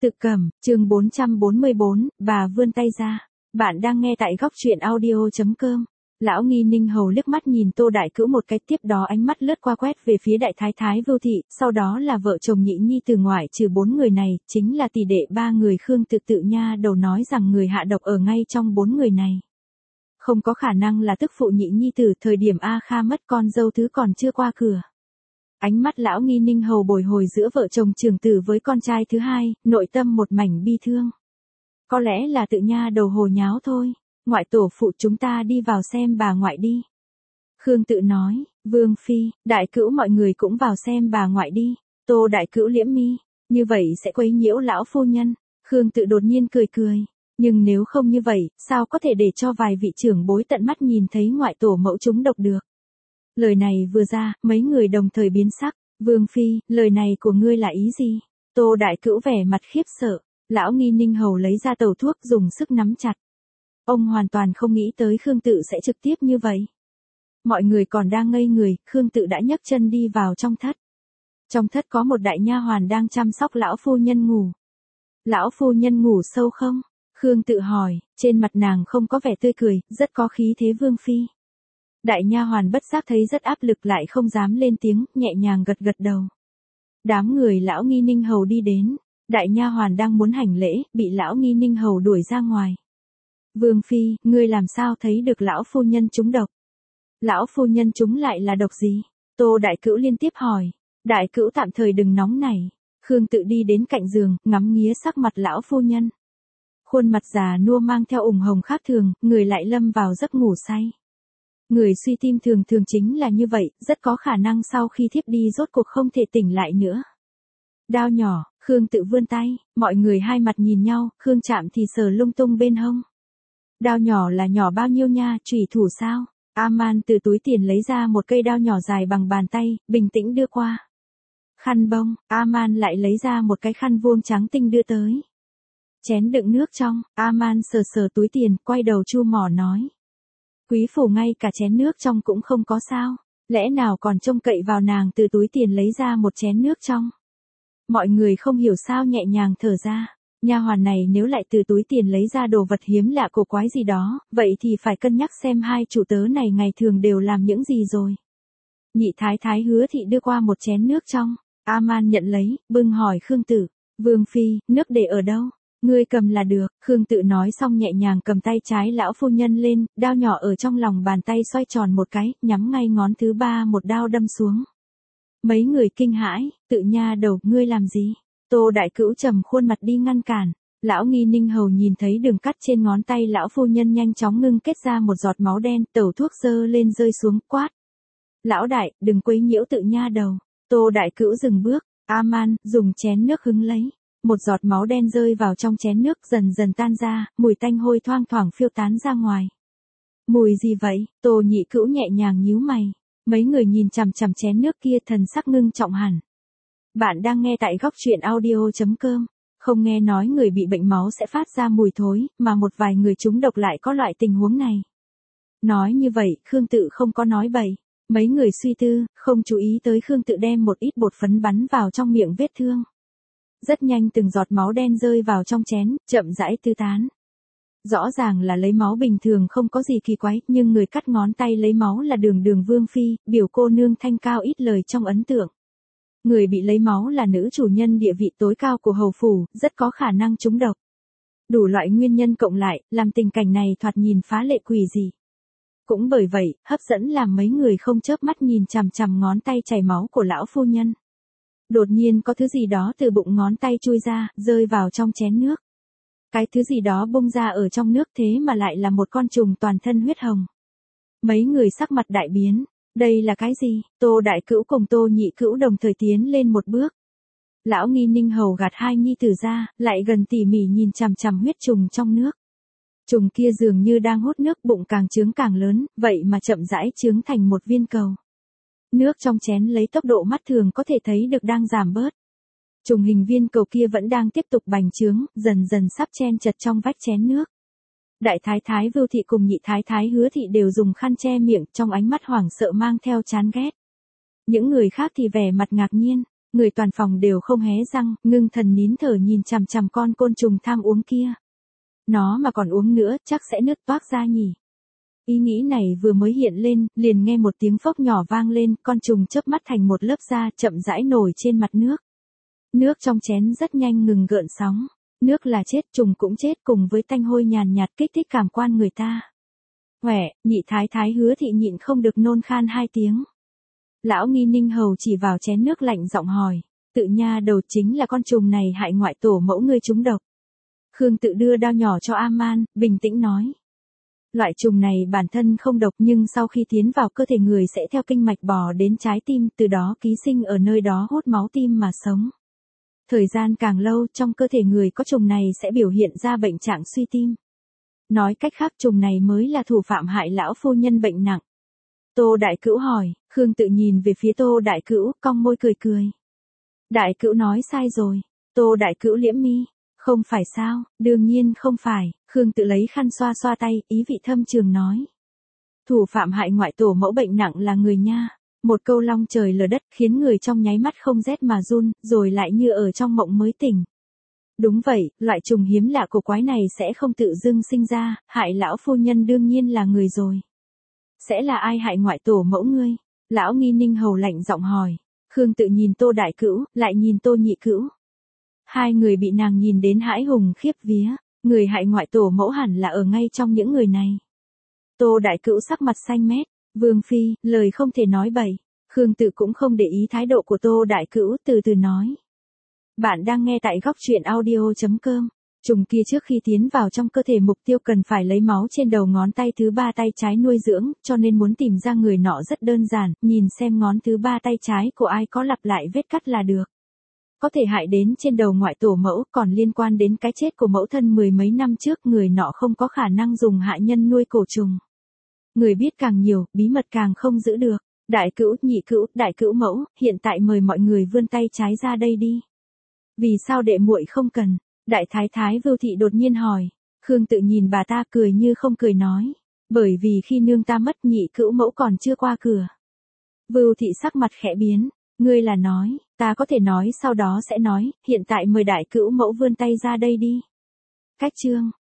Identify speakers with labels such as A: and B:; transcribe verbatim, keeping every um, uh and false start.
A: Tự Cẩm, chương bốn trăm bốn mươi bốn, bà vươn tay ra. Bạn đang nghe tại góc truyện audio chấm com. Lão Nghi Ninh Hầu liếc mắt nhìn Tô Đại Cữu một cái, tiếp đó ánh mắt lướt qua quét về phía Đại Thái Thái Vưu Thị, sau đó là vợ chồng Nhị Nhi từ ngoại trừ bốn người này, chính là tỷ đệ ba người Khương Tự Tự nha đầu nói rằng người hạ độc ở ngay trong bốn người này. Không có khả năng là tức phụ Nhị Nhi từ thời điểm A Kha mất con dâu thứ còn chưa qua cửa. Ánh mắt Lão Nghi Ninh Hầu bồi hồi giữa vợ chồng trưởng tử với con trai thứ hai, nội tâm một mảnh bi thương. Có lẽ là Tự nha đầu hồ nháo thôi. Ngoại tổ phụ chúng ta đi vào xem bà ngoại đi. Khương Tự nói, Vương Phi, Đại Cữu mọi người cũng vào xem bà ngoại đi. Tô Đại Cữu liễm mi, như vậy sẽ quấy nhiễu lão phu nhân. Khương Tự đột nhiên cười cười. Nhưng nếu không như vậy, sao có thể để cho vài vị trưởng bối tận mắt nhìn thấy ngoại tổ mẫu chúng độc được. Lời này vừa ra, mấy người đồng thời biến sắc. Vương Phi, lời này của ngươi là ý gì? Tô Đại Cữu vẻ mặt khiếp sợ. Lão Nghi Ninh Hầu lấy ra tàu thuốc dùng sức nắm chặt. Ông hoàn toàn không nghĩ tới Khương Tự sẽ trực tiếp như vậy. Mọi người còn đang ngây người, Khương Tự đã nhấc chân đi vào trong thất. Trong thất có một đại nha hoàn đang chăm sóc lão phu nhân ngủ. Lão phu nhân ngủ sâu không? Khương Tự hỏi, trên mặt nàng không có vẻ tươi cười, rất có khí thế Vương Phi. Đại nha hoàn bất giác thấy rất áp lực lại không dám lên tiếng, nhẹ nhàng gật gật đầu. Đám người Lão Nghi Ninh Hầu đi đến, đại nha hoàn đang muốn hành lễ, bị Lão Nghi Ninh Hầu đuổi ra ngoài. Vương Phi, ngươi làm sao thấy được lão phu nhân trúng độc? Lão phu nhân trúng lại là độc gì? Tô Đại Cữu liên tiếp hỏi. Đại Cữu tạm thời đừng nóng nảy. Khương Tự đi đến cạnh giường, ngắm nghía sắc mặt lão phu nhân. Khuôn mặt già nua mang theo ửng hồng khác thường, người lại lâm vào giấc ngủ say. Người suy tim thường thường chính là như vậy, rất có khả năng sau khi thiếp đi rốt cuộc không thể tỉnh lại nữa. Đao nhỏ, Khương Tự vươn tay, mọi người hai mặt nhìn nhau, Khương Trạm thì sờ lung tung bên hông. Đao nhỏ là nhỏ bao nhiêu nha, chủy thủ sao? A-man từ túi tiền lấy ra một cây đao nhỏ dài bằng bàn tay, bình tĩnh đưa qua. Khăn bông, A-man lại lấy ra một cái khăn vuông trắng tinh đưa tới. Chén đựng nước trong, A-man sờ sờ túi tiền, quay đầu chu mỏ nói. Quý phủ ngay cả chén nước trong cũng không có sao, lẽ nào còn trông cậy vào nàng từ túi tiền lấy ra một chén nước trong. Mọi người không hiểu sao nhẹ nhàng thở ra. Nha hoàn này nếu lại từ túi tiền lấy ra đồ vật hiếm lạ cổ quái gì đó, vậy thì phải cân nhắc xem hai chủ tớ này ngày thường đều làm những gì rồi. Nhị Thái Thái Hứa Thị đưa qua một chén nước trong, A-man nhận lấy, bưng hỏi Khương Tự, Vương Phi, nước để ở đâu? Ngươi cầm là được. Khương Tự nói xong nhẹ nhàng cầm tay trái lão phu nhân lên, đao nhỏ ở trong lòng bàn tay xoay tròn một cái, nhắm ngay ngón thứ ba một đao đâm xuống. Mấy người kinh hãi, Tự nha đầu, ngươi làm gì? Tô Đại Cữu trầm khuôn mặt đi ngăn cản. Lão Nghi Ninh Hầu nhìn thấy đường cắt trên ngón tay lão phu nhân nhanh chóng ngưng kết ra một giọt máu đen, tẩu thuốc dơ lên rơi xuống, quát. Lão đại, đừng quấy nhiễu Tự nha đầu. Tô Đại Cữu dừng bước, A-man, dùng chén nước hứng lấy. Một giọt máu đen rơi vào trong chén nước dần dần tan ra, mùi tanh hôi thoang thoảng phiêu tán ra ngoài. Mùi gì vậy? Tô Nhị Cữu nhẹ nhàng nhíu mày. Mấy người nhìn chằm chằm chén nước kia thần sắc ngưng trọng hẳn. Bạn đang nghe tại góc truyện audio chấm com. Không nghe nói người bị bệnh máu sẽ phát ra mùi thối, mà một vài người trúng độc lại có loại tình huống này. Nói như vậy, Khương Tự không có nói bậy. Mấy người suy tư, không chú ý tới Khương Tự đem một ít bột phấn bắn vào trong miệng vết thương. Rất nhanh từng giọt máu đen rơi vào trong chén, chậm rãi tứ tán. Rõ ràng là lấy máu bình thường không có gì kỳ quái, nhưng người cắt ngón tay lấy máu là Đường Đường Vương Phi, biểu cô nương thanh cao ít lời trong ấn tượng. Người bị lấy máu là nữ chủ nhân địa vị tối cao của hầu phủ, rất có khả năng trúng độc. Đủ loại nguyên nhân cộng lại, làm tình cảnh này thoạt nhìn phá lệ quỷ dị. Cũng bởi vậy, hấp dẫn làm mấy người không chớp mắt nhìn chằm chằm ngón tay chảy máu của lão phu nhân. Đột nhiên có thứ gì đó từ bụng ngón tay chui ra, rơi vào trong chén nước. Cái thứ gì đó bung ra ở trong nước thế mà lại là một con trùng toàn thân huyết hồng. Mấy người sắc mặt đại biến. Đây là cái gì? Tô Đại Cữu cùng Tô Nhị Cữu đồng thời tiến lên một bước. Lão Nghi Ninh Hầu gạt hai nhi tử ra, lại gần tỉ mỉ nhìn chằm chằm huyết trùng trong nước. Trùng kia dường như đang hút nước, bụng càng trướng càng lớn, vậy mà chậm rãi trướng thành một viên cầu. Nước trong chén lấy tốc độ mắt thường có thể thấy được đang giảm bớt. Trùng hình viên cầu kia vẫn đang tiếp tục bành trướng, dần dần sắp chen chật trong vách chén nước. Đại Thái Thái Vưu Thị cùng Nhị Thái Thái Hứa Thị đều dùng khăn che miệng, trong ánh mắt hoảng sợ mang theo chán ghét. Những người khác thì vẻ mặt ngạc nhiên. Người toàn phòng đều không hé răng, ngưng thần nín thở nhìn chằm chằm con côn trùng tham uống kia. Nó mà còn uống nữa, chắc sẽ nứt toác ra nhỉ. Ý nghĩ này vừa mới hiện lên, liền nghe một tiếng phốc nhỏ vang lên, con trùng chớp mắt thành một lớp da chậm rãi nổi trên mặt nước. Nước trong chén rất nhanh ngừng gợn sóng. Nước là chết, trùng cũng chết cùng với tanh hôi nhàn nhạt kích thích cảm quan người ta. Huệ, nhị thái thái Hứa thị nhịn không được nôn khan hai tiếng. Lão nghi ninh hầu chỉ vào chén nước lạnh giọng hỏi, tự nha đầu chính là con trùng này hại ngoại tổ mẫu ngươi trúng độc. Khương tự đưa dao nhỏ cho A-man, bình tĩnh nói. Loại trùng này bản thân không độc nhưng sau khi tiến vào cơ thể người sẽ theo kinh mạch bò đến trái tim, từ đó ký sinh ở nơi đó hút máu tim mà sống. Thời gian càng lâu trong cơ thể người có trùng này sẽ biểu hiện ra bệnh trạng suy tim. Nói cách khác trùng này mới là thủ phạm hại lão phu nhân bệnh nặng. Tô Đại Cữu hỏi, Khương tự nhìn về phía Tô Đại Cữu, cong môi cười cười. Đại Cữu nói sai rồi. Tô Đại Cữu liễm mi. Không phải sao, đương nhiên không phải. Khương tự lấy khăn xoa xoa tay, ý vị thâm trường nói. Thủ phạm hại ngoại tổ mẫu bệnh nặng là người nha. Một câu long trời lở đất khiến người trong nháy mắt không rét mà run, rồi lại như ở trong mộng mới tỉnh. Đúng vậy, loại trùng hiếm lạ cổ quái này sẽ không tự dưng sinh ra, hại lão phu nhân đương nhiên là người rồi. Sẽ là ai hại ngoại tổ mẫu ngươi? Lão nghi ninh hầu lạnh giọng hỏi. Khương tự nhìn Tô Đại Cữu, lại nhìn Tô Nhị Cữu. Hai người bị nàng nhìn đến hãi hùng khiếp vía, người hại ngoại tổ mẫu hẳn là ở ngay trong những người này. Tô Đại Cữu sắc mặt xanh mét, Vương phi, lời không thể nói bậy. Khương tự cũng không để ý thái độ của Tô Đại Cữu, từ từ nói. Bạn đang nghe tại góc truyện audio chấm com. Trùng kia trước khi tiến vào trong cơ thể mục tiêu cần phải lấy máu trên đầu ngón tay thứ ba tay trái nuôi dưỡng, cho nên muốn tìm ra người nọ rất đơn giản, nhìn xem ngón thứ ba tay trái của ai có lặp lại vết cắt là được. Có thể hại đến trên đầu ngoại tổ mẫu, còn liên quan đến cái chết của mẫu thân mười mấy năm trước, người nọ không có khả năng dùng hạ nhân nuôi cổ trùng. Người biết càng nhiều, bí mật càng không giữ được. Đại Cữu, Nhị Cữu, Đại Cữu mẫu, hiện tại mời mọi người vươn tay trái ra đây đi. Vì sao đệ muội không cần? Đại thái thái Vưu thị đột nhiên hỏi. Khương tự nhìn bà ta cười như không cười nói. Bởi vì khi nương ta mất Nhị Cữu mẫu còn chưa qua cửa. Vưu thị sắc mặt khẽ biến. Ngươi là nói, ta có thể nói sau đó sẽ nói, hiện tại mời Đại Cữu mẫu vươn tay ra đây đi. Cách chương.